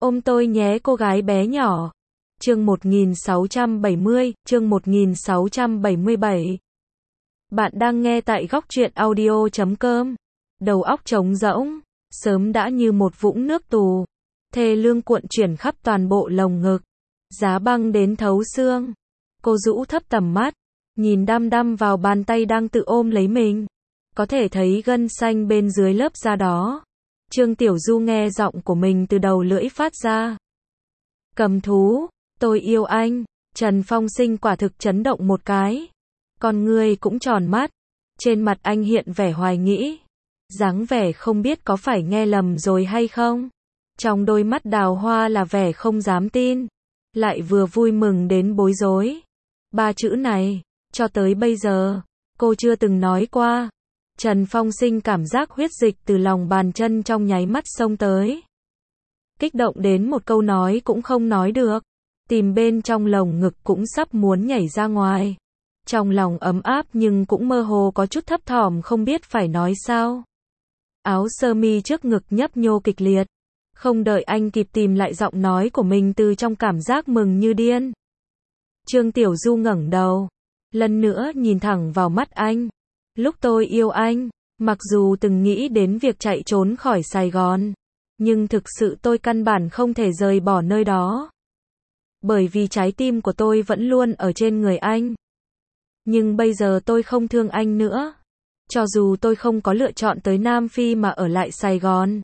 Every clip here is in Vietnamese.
Ôm tôi nhé cô gái bé nhỏ. Chương 1670, chương 1677. Bạn đang nghe tại góc truyện audio.com. Đầu óc trống rỗng, sớm đã như một vũng nước tù. Thê lương cuộn chuyển khắp toàn bộ lồng ngực. Giá băng đến thấu xương. Cô rũ thấp tầm mắt, nhìn đăm đăm vào bàn tay đang tự ôm lấy mình. Có thể thấy gân xanh bên dưới lớp da đó. Trương Tiểu Du nghe giọng của mình từ đầu lưỡi phát ra. Cầm thú, tôi yêu anh. Trần Phong Sinh quả thực chấn động một cái. Con người cũng tròn mắt. Trên mặt anh hiện vẻ hoài nghĩ. Dáng vẻ không biết có phải nghe lầm rồi hay không. Trong đôi mắt đào hoa là vẻ không dám tin. Lại vừa vui mừng đến bối rối. Ba chữ này, cho tới bây giờ, cô chưa từng nói qua. Trần Phong Sinh cảm giác huyết dịch từ lòng bàn chân trong nháy mắt xông tới. Kích động đến một câu nói cũng không nói được. Tìm bên trong lồng ngực cũng sắp muốn nhảy ra ngoài. Trong lòng ấm áp nhưng cũng mơ hồ có chút thấp thỏm không biết phải nói sao. Áo sơ mi trước ngực nhấp nhô kịch liệt. Không đợi anh kịp tìm lại giọng nói của mình từ trong cảm giác mừng như điên. Trương Tiểu Du ngẩng đầu. Lần nữa nhìn thẳng vào mắt anh. Lúc tôi yêu anh, mặc dù từng nghĩ đến việc chạy trốn khỏi Sài Gòn, nhưng thực sự tôi căn bản không thể rời bỏ nơi đó. Bởi vì trái tim của tôi vẫn luôn ở trên người anh. Nhưng bây giờ tôi không thương anh nữa. Cho dù tôi không có lựa chọn tới Nam Phi mà ở lại Sài Gòn.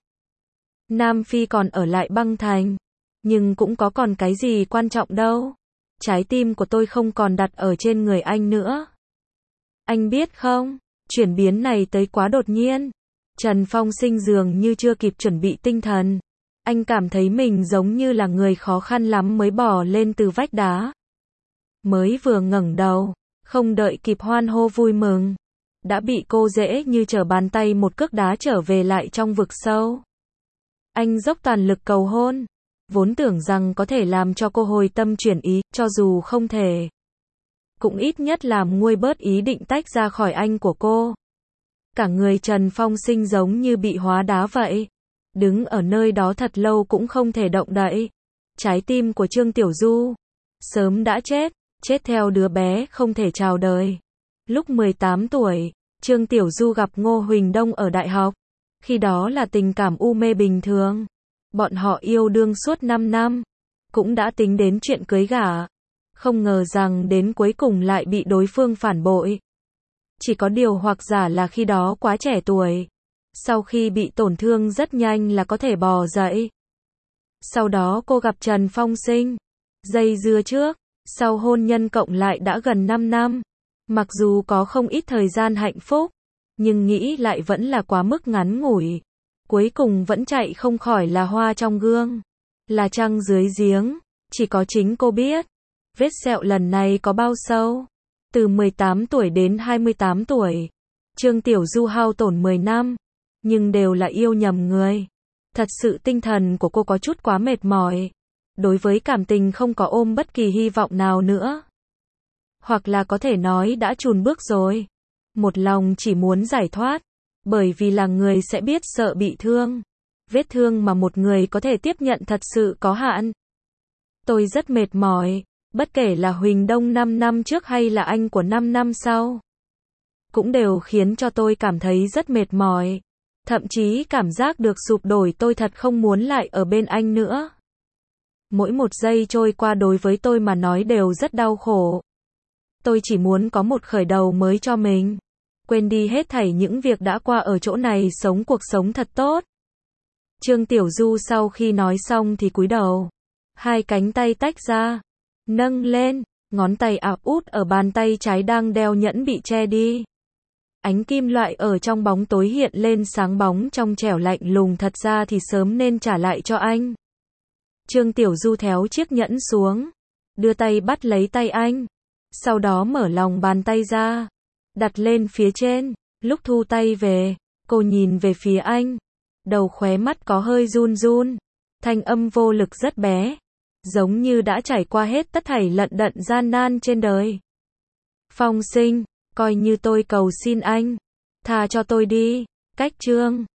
Nam Phi còn ở lại băng thành. Nhưng cũng có còn cái gì quan trọng đâu. Trái tim của tôi không còn đặt ở trên người anh nữa. Anh biết không, chuyển biến này tới quá đột nhiên. Trần Phong Sinh dường như chưa kịp chuẩn bị tinh thần. Anh cảm thấy mình giống như là người khó khăn lắm mới bò lên từ vách đá. Mới vừa ngẩng đầu, không đợi kịp hoan hô vui mừng. Đã bị cô dễ như trở bàn tay một cước đá trở về lại trong vực sâu. Anh dốc toàn lực cầu hôn. Vốn tưởng rằng có thể làm cho cô hồi tâm chuyển ý, cho dù không thể. Cũng ít nhất làm nguôi bớt ý định tách ra khỏi anh của cô. Cả người Trần Phong Sinh giống như bị hóa đá vậy. Đứng ở nơi đó thật lâu cũng không thể động đậy. Trái tim của Trương Tiểu Du sớm đã chết, chết theo đứa bé không thể chào đời. Lúc 18 tuổi, Trương Tiểu Du gặp Ngô Huỳnh Đông ở đại học. Khi đó là tình cảm u mê bình thường. Bọn họ yêu đương suốt 5 năm. Cũng đã tính đến chuyện cưới gả. Không ngờ rằng đến cuối cùng lại bị đối phương phản bội. Chỉ có điều hoặc giả là khi đó quá trẻ tuổi. Sau khi bị tổn thương rất nhanh là có thể bò dậy. Sau đó cô gặp Trần Phong Sinh. Dây dưa trước, sau hôn nhân cộng lại đã gần 5 năm. Mặc dù có không ít thời gian hạnh phúc, nhưng nghĩ lại vẫn là quá mức ngắn ngủi. Cuối cùng vẫn chạy không khỏi là hoa trong gương. Là trăng dưới giếng, chỉ có chính cô biết. Vết sẹo lần này có bao sâu? Từ 18 tuổi đến 28 tuổi. Trương Tiểu Du hao tổn 10 năm. Nhưng đều là yêu nhầm người. Thật sự tinh thần của cô có chút quá mệt mỏi. Đối với cảm tình không có ôm bất kỳ hy vọng nào nữa. Hoặc là có thể nói đã chùn bước rồi. Một lòng chỉ muốn giải thoát. Bởi vì là người sẽ biết sợ bị thương. Vết thương mà một người có thể tiếp nhận thật sự có hạn. Tôi rất mệt mỏi. Bất kể là Huỳnh Đông 5 năm trước hay là anh của 5 năm sau. Cũng đều khiến cho tôi cảm thấy rất mệt mỏi. Thậm chí cảm giác được sụp đổ, tôi thật không muốn lại ở bên anh nữa. Mỗi một giây trôi qua đối với tôi mà nói đều rất đau khổ. Tôi chỉ muốn có một khởi đầu mới cho mình. Quên đi hết thảy những việc đã qua ở chỗ này, sống cuộc sống thật tốt. Trương Tiểu Du sau khi nói xong thì cúi đầu. Hai cánh tay tách ra. Nâng lên, ngón tay áp út ở bàn tay trái đang đeo nhẫn bị che đi. Ánh kim loại ở trong bóng tối hiện lên sáng bóng trong trẻo lạnh lùng, thật ra thì sớm nên trả lại cho anh. Trương Tiểu Du tháo chiếc nhẫn xuống, đưa tay bắt lấy tay anh, sau đó mở lòng bàn tay ra, đặt lên phía trên. Lúc thu tay về, cô nhìn về phía anh, đầu khóe mắt có hơi run run, thanh âm vô lực rất bé. Giống như đã trải qua hết tất thảy lận đận gian nan trên đời. Phong Sinh, coi như tôi cầu xin anh, tha cho tôi đi. Cách chương